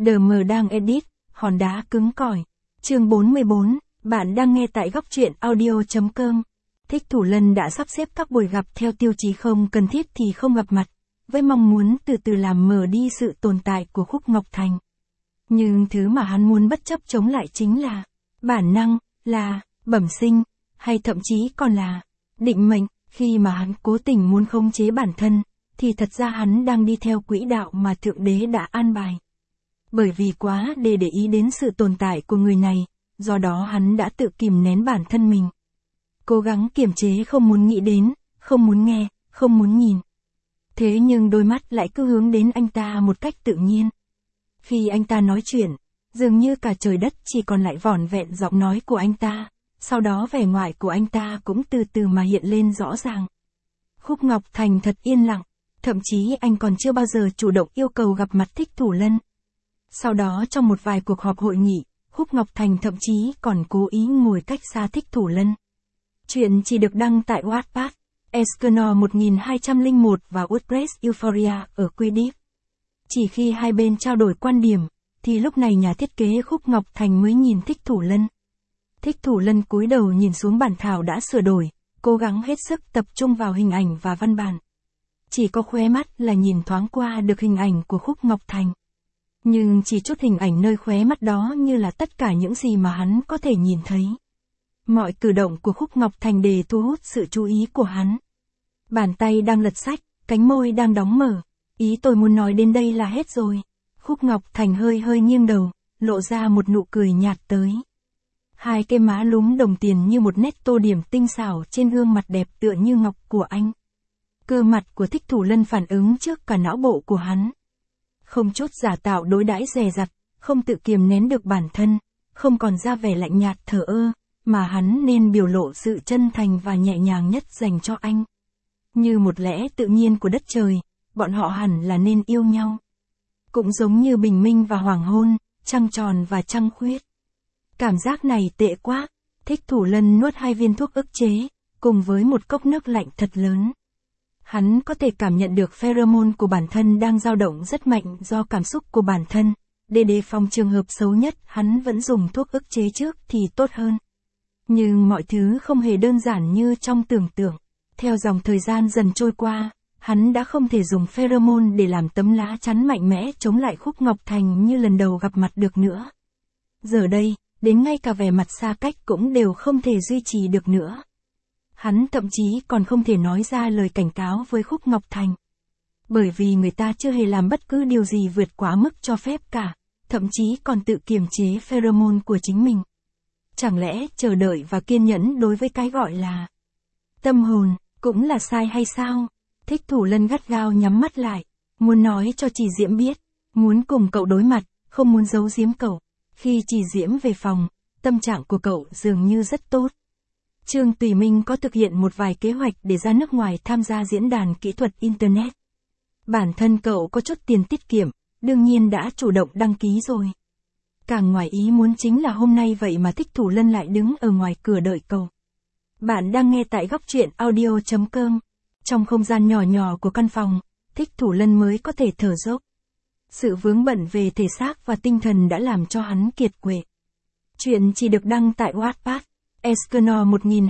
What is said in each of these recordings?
DM đang edit, hòn đá cứng cỏi. Chương 44, bạn đang nghe tại góc truyện audio.com. Thích Thủ Lân đã sắp xếp các buổi gặp theo tiêu chí không cần thiết thì không gặp mặt, với mong muốn từ từ làm mờ đi sự tồn tại của Khúc Ngọc Thành. Nhưng thứ mà hắn muốn bất chấp chống lại chính là bản năng, là bẩm sinh, hay thậm chí còn là định mệnh. Khi mà hắn cố tình muốn khống chế bản thân, thì thật ra hắn đang đi theo quỹ đạo mà Thượng Đế đã an bài. Bởi vì quá để ý đến sự tồn tại của người này, do đó hắn đã tự kìm nén bản thân mình. Cố gắng kiềm chế không muốn nghĩ đến, không muốn nghe, không muốn nhìn. Thế nhưng đôi mắt lại cứ hướng đến anh ta một cách tự nhiên. Khi anh ta nói chuyện, dường như cả trời đất chỉ còn lại vỏn vẹn giọng nói của anh ta, sau đó vẻ ngoài của anh ta cũng từ từ mà hiện lên rõ ràng. Khúc Ngọc Thành thật yên lặng, thậm chí anh còn chưa bao giờ chủ động yêu cầu gặp mặt Thích Thủ Lân. Sau đó trong một vài cuộc họp hội nghị, Khúc Ngọc Thành thậm chí còn cố ý ngồi cách xa Thích Thủ Lân. Chuyện chỉ được đăng tại Wattpad, Escanor 1201 và WordPress Euphoria ở Quidditch. Chỉ khi hai bên trao đổi quan điểm, thì lúc này nhà thiết kế Khúc Ngọc Thành mới nhìn Thích Thủ Lân. Thích Thủ Lân cúi đầu nhìn xuống bản thảo đã sửa đổi, cố gắng hết sức tập trung vào hình ảnh và văn bản. Chỉ có khóe mắt là nhìn thoáng qua được hình ảnh của Khúc Ngọc Thành. Nhưng chỉ chút hình ảnh nơi khóe mắt đó như là tất cả những gì mà hắn có thể nhìn thấy. Mọi cử động của Khúc Ngọc Thành đều thu hút sự chú ý của hắn. Bàn tay đang lật sách, cánh môi đang đóng mở. Ý tôi muốn nói đến đây là hết rồi. Khúc Ngọc Thành hơi nghiêng đầu, lộ ra một nụ cười nhạt tới. Hai cái má lúm đồng tiền như một nét tô điểm tinh xảo trên gương mặt đẹp tựa như ngọc của anh. Cơ mặt của Thích Thủ Lân phản ứng trước cả não bộ của hắn. Không chút giả tạo đối đãi dè dặt, không tự kiềm nén được bản thân, không còn ra vẻ lạnh nhạt thờ ơ, mà hắn nên biểu lộ sự chân thành và nhẹ nhàng nhất dành cho anh. Như một lẽ tự nhiên của đất trời, bọn họ hẳn là nên yêu nhau. Cũng giống như bình minh và hoàng hôn, trăng tròn và trăng khuyết. Cảm giác này tệ quá. Thích Thủ Lân nuốt 2 viên thuốc ức chế, cùng với một cốc nước lạnh thật lớn. Hắn có thể cảm nhận được pheromone của bản thân đang dao động rất mạnh do cảm xúc của bản thân. Để đề phòng trường hợp xấu nhất, hắn vẫn dùng thuốc ức chế trước thì tốt hơn. Nhưng mọi thứ không hề đơn giản như trong tưởng tượng. Theo dòng thời gian dần trôi qua, hắn đã không thể dùng pheromone để làm tấm lá chắn mạnh mẽ chống lại Khúc Ngọc Thành như lần đầu gặp mặt được nữa. Giờ đây, đến ngay cả vẻ mặt xa cách cũng đều không thể duy trì được nữa. Hắn thậm chí còn không thể nói ra lời cảnh cáo với Khúc Ngọc Thành. Bởi vì người ta chưa hề làm bất cứ điều gì vượt quá mức cho phép cả, thậm chí còn tự kiềm chế pheromone của chính mình. Chẳng lẽ chờ đợi và kiên nhẫn đối với cái gọi là tâm hồn, cũng là sai hay sao? Thích Thủ Lân gắt gao nhắm mắt lại, muốn nói cho Trì Diễm biết, muốn cùng cậu đối mặt, không muốn giấu giếm cậu. Khi Trì Diễm về phòng, tâm trạng của cậu dường như rất tốt. Trương Tùy Minh có thực hiện một vài kế hoạch để ra nước ngoài tham gia diễn đàn kỹ thuật Internet. Bản thân cậu có chút tiền tiết kiệm, đương nhiên đã chủ động đăng ký rồi. Càng ngoài ý muốn chính là hôm nay vậy mà Thích Thủ Lân lại đứng ở ngoài cửa đợi cậu. Bạn đang nghe tại góc truyện audio.com. Trong không gian nhỏ nhỏ của căn phòng, Thích Thủ Lân mới có thể thở dốc. Sự vướng bận về thể xác và tinh thần đã làm cho hắn kiệt quệ. Chuyện chỉ được đăng tại Wattpad, Escanor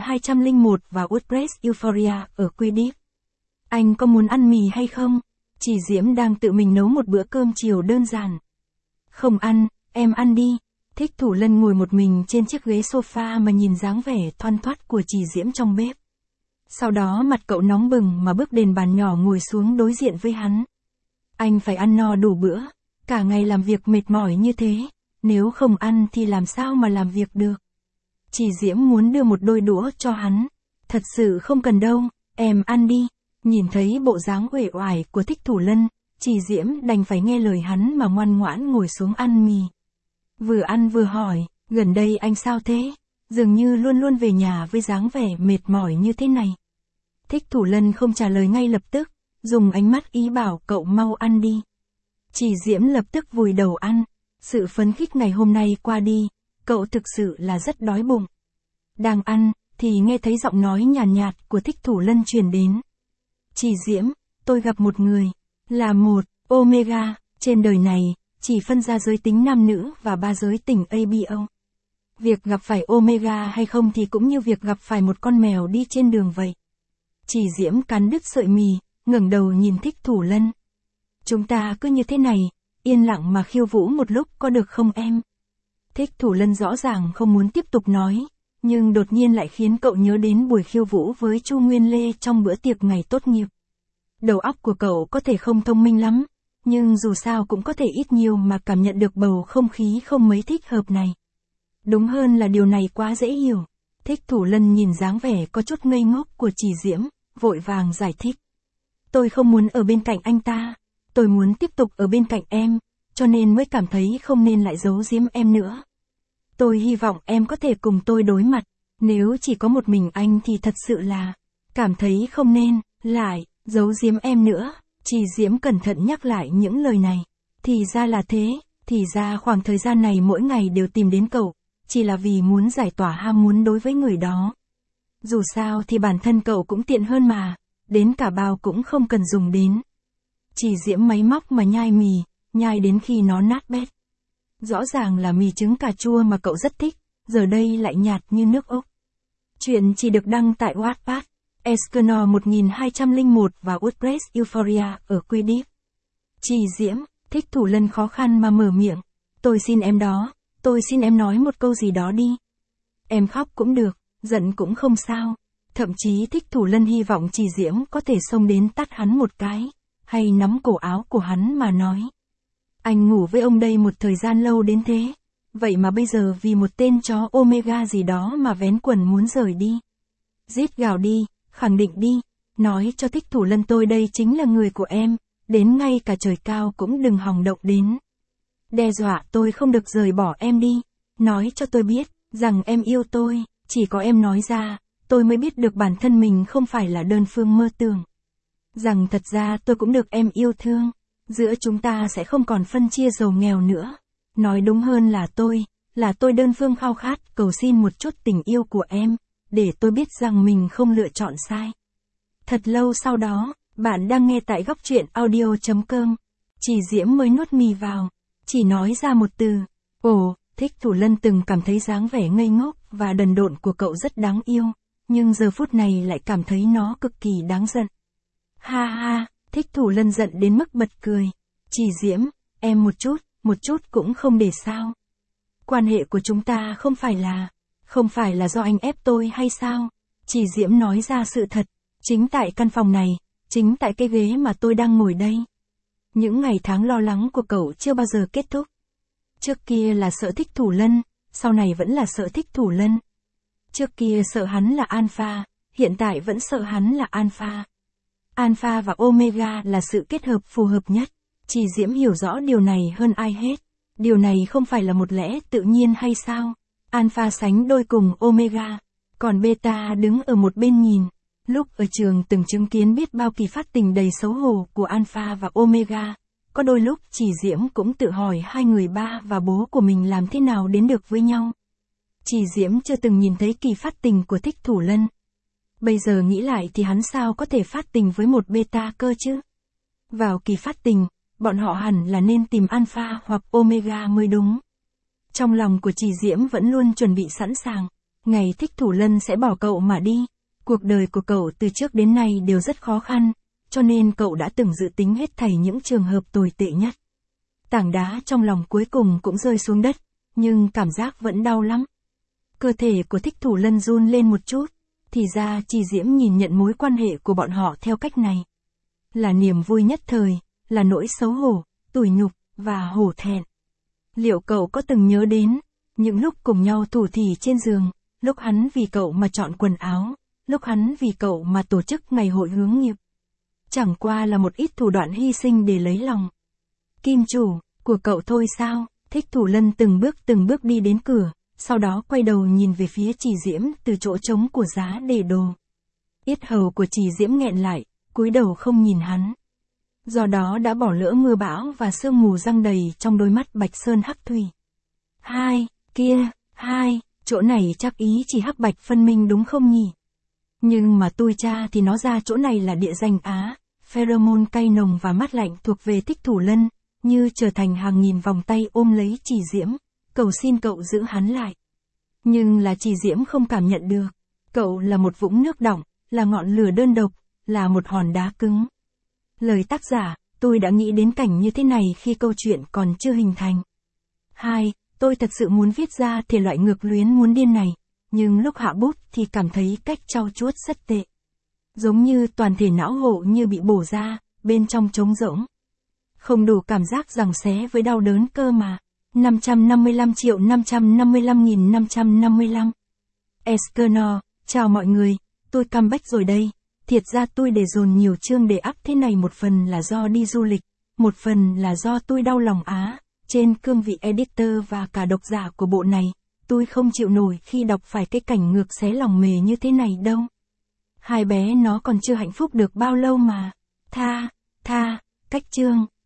1201 và WordPress Euphoria ở Quidditch. Anh có muốn ăn mì hay không? Trì Diễm đang tự mình nấu một bữa cơm chiều đơn giản. Không ăn, em ăn đi. Thích Thủ Lân ngồi một mình trên chiếc ghế sofa mà nhìn dáng vẻ thoăn thoắt của Trì Diễm trong bếp. Sau đó mặt cậu nóng bừng mà bước đến bàn nhỏ ngồi xuống đối diện với hắn. Anh phải ăn no đủ bữa, cả ngày làm việc mệt mỏi như thế, nếu không ăn thì làm sao mà làm việc được. Trì Diễm muốn đưa một đôi đũa cho hắn. Thật sự không cần đâu, em ăn đi. Nhìn thấy bộ dáng uể oải của Thích Thủ Lân, Trì Diễm đành phải nghe lời hắn mà ngoan ngoãn ngồi xuống ăn mì. Vừa ăn vừa hỏi, gần đây anh sao thế? Dường như luôn luôn về nhà với dáng vẻ mệt mỏi như thế này. Thích Thủ Lân không trả lời ngay lập tức, dùng ánh mắt ý bảo cậu mau ăn đi. Trì Diễm lập tức vùi đầu ăn. Sự phấn khích ngày hôm nay qua đi, cậu thực sự là rất đói bụng. Đang ăn, thì nghe thấy giọng nói nhàn nhạt của Thích Thủ Lân truyền đến. Trì Diễm, tôi gặp một người, là một Omega, trên đời này, chỉ phân ra giới tính nam nữ và 3 giới tính ABO. Việc gặp phải Omega hay không thì cũng như việc gặp phải một con mèo đi trên đường vậy. Chỉ Diễm cắn đứt sợi mì, ngẩng đầu nhìn Thích Thủ Lân. Chúng ta cứ như thế này, yên lặng mà khiêu vũ một lúc có được không em? Thích Thủ Lân rõ ràng không muốn tiếp tục nói, nhưng đột nhiên lại khiến cậu nhớ đến buổi khiêu vũ với Chu Nguyên Lê trong bữa tiệc ngày tốt nghiệp. Đầu óc của cậu có thể không thông minh lắm, nhưng dù sao cũng có thể ít nhiều mà cảm nhận được bầu không khí không mấy thích hợp này. Đúng hơn là điều này quá dễ hiểu. Thích Thủ Lân nhìn dáng vẻ có chút ngây ngốc của Chỉ Diễm, vội vàng giải thích. Tôi không muốn ở bên cạnh anh ta, tôi muốn tiếp tục ở bên cạnh em, cho nên mới cảm thấy không nên lại giấu giếm em nữa. Tôi hy vọng em có thể cùng tôi đối mặt, nếu chỉ có một mình anh thì thật sự là, cảm thấy không nên, lại, giấu giếm em nữa. Chỉ Diễm cẩn thận nhắc lại những lời này. Thì ra là thế, thì ra khoảng thời gian này mỗi ngày đều tìm đến cậu, chỉ là vì muốn giải tỏa ham muốn đối với người đó. Dù sao thì bản thân cậu cũng tiện hơn mà, đến cả bao cũng không cần dùng đến. Chỉ Diễm máy móc mà nhai mì, nhai đến khi nó nát bét. Rõ ràng là mì trứng cà chua mà cậu rất thích, giờ đây lại nhạt như nước ốc. Chuyện chỉ được đăng tại Wattpad, Escanor 1201 và WordPress Euphoria ở Quidditch. Chỉ Diễm, Thích Thủ Lân khó khăn mà mở miệng. Tôi xin em đó, tôi xin em nói một câu gì đó đi. Em khóc cũng được, giận cũng không sao. Thậm chí Thích Thủ Lân hy vọng Chỉ Diễm có thể xông đến tát hắn một cái, hay nắm cổ áo của hắn mà nói. Anh ngủ với ông đây một thời gian lâu đến thế, vậy mà bây giờ vì một tên chó Omega gì đó mà vén quần muốn rời đi. Rít gào đi, khẳng định đi, nói cho Thích Thủ Lân tôi đây chính là người của em, đến ngay cả trời cao cũng đừng hòng động đến. Đe dọa tôi không được rời bỏ em đi, nói cho tôi biết, rằng em yêu tôi, chỉ có em nói ra, tôi mới biết được bản thân mình không phải là đơn phương mơ tưởng. Rằng thật ra tôi cũng được em yêu thương, giữa chúng ta sẽ không còn phân chia giàu nghèo nữa. Nói đúng hơn là tôi đơn phương khao khát cầu xin một chút tình yêu của em, để tôi biết rằng mình không lựa chọn sai. Thật lâu sau đó, bạn đang nghe tại góc truyện audio.com. Chỉ Diễm mới nuốt mì vào, chỉ nói ra một từ. Ồ, Thích Thủ Lân từng cảm thấy dáng vẻ ngây ngốc và đần độn của cậu rất đáng yêu, nhưng giờ phút này lại cảm thấy nó cực kỳ đáng giận. Ha ha, Thích Thủ Lân giận đến mức bật cười. Chỉ Diễm, em một chút cũng không để sao. Quan hệ của chúng ta không phải là do anh ép tôi hay sao? Chỉ Diễm nói ra sự thật, chính tại căn phòng này, chính tại cái ghế mà tôi đang ngồi đây. Những ngày tháng lo lắng của cậu chưa bao giờ kết thúc. Trước kia là sợ Thích Thủ Lân, sau này vẫn là sợ Thích Thủ Lân. Trước kia sợ hắn là Alpha, hiện tại vẫn sợ hắn là Alpha. Alpha và Omega là sự kết hợp phù hợp nhất. Chỉ Diễm hiểu rõ điều này hơn ai hết. Điều này không phải là một lẽ tự nhiên hay sao? Alpha sánh đôi cùng Omega, còn Beta đứng ở một bên nhìn. Lúc ở trường từng chứng kiến biết bao kỳ phát tình đầy xấu hổ của Alpha và Omega. Có đôi lúc Chỉ Diễm cũng tự hỏi hai người ba và bố của mình làm thế nào đến được với nhau. Chỉ Diễm chưa từng nhìn thấy kỳ phát tình của Thích Thủ Lân. Bây giờ nghĩ lại thì hắn sao có thể phát tình với một beta cơ chứ? Vào kỳ phát tình, bọn họ hẳn là nên tìm Alpha hoặc Omega mới đúng. Trong lòng của Chỉ Diễm vẫn luôn chuẩn bị sẵn sàng. Ngày Thích Thủ Lân sẽ bỏ cậu mà đi. Cuộc đời của cậu từ trước đến nay đều rất khó khăn, cho nên cậu đã từng dự tính hết thảy những trường hợp tồi tệ nhất. Tảng đá trong lòng cuối cùng cũng rơi xuống đất, nhưng cảm giác vẫn đau lắm. Cơ thể của Thích Thủ Lân run lên một chút, thì ra Chỉ Diễm nhìn nhận mối quan hệ của bọn họ theo cách này. Là niềm vui nhất thời, là nỗi xấu hổ, tủi nhục, và hổ thẹn. Liệu cậu có từng nhớ đến, những lúc cùng nhau thủ thỉ trên giường, lúc hắn vì cậu mà chọn quần áo, lúc hắn vì cậu mà tổ chức ngày hội hướng nghiệp. Chẳng qua là một ít thủ đoạn hy sinh để lấy lòng kim chủ của cậu thôi sao? Thích Thủ Lân từng bước đi đến cửa, sau đó quay đầu nhìn về phía Chỉ Diễm từ chỗ trống của giá để đồ. Yết hầu của Chỉ Diễm nghẹn lại, cúi đầu không nhìn hắn. Do đó đã bỏ lỡ mưa bão và sương mù răng đầy trong đôi mắt bạch sơn hắc thủy. Chỗ này chắc ý chỉ hắc bạch phân minh đúng không nhỉ? Nhưng mà tôi tra thì nó ra chỗ này là địa danh Á, pheromone cay nồng và mát lạnh thuộc về Thích Thủ Lân, như trở thành hàng nghìn vòng tay ôm lấy Chỉ Diễm, cầu xin cậu giữ hắn lại. Nhưng là Chỉ Diễm không cảm nhận được. Cậu là một vũng nước đọng, là ngọn lửa đơn độc, là một hòn đá cứng. Lời tác giả, tôi đã nghĩ đến cảnh như thế này khi câu chuyện còn chưa hình thành. 2. Tôi thật sự muốn viết ra thể loại ngược luyến muốn điên này, nhưng lúc hạ bút thì cảm thấy cách trau chuốt rất tệ. Giống như toàn thể não hộ như bị bổ ra, bên trong trống rỗng. Không đủ cảm giác giằng xé với đau đớn cơ mà. 555.555.555 Escanor, chào mọi người, tôi comeback rồi đây. Thiệt ra tôi để dồn nhiều chương để up thế này một phần là do đi du lịch, một phần là do tôi đau lòng Á, trên cương vị editor và cả độc giả của bộ này. Tôi không chịu nổi khi đọc phải cái cảnh ngược xé lòng mề như thế này đâu. Hai bé nó còn chưa hạnh phúc được bao lâu mà. Tha, cách chương.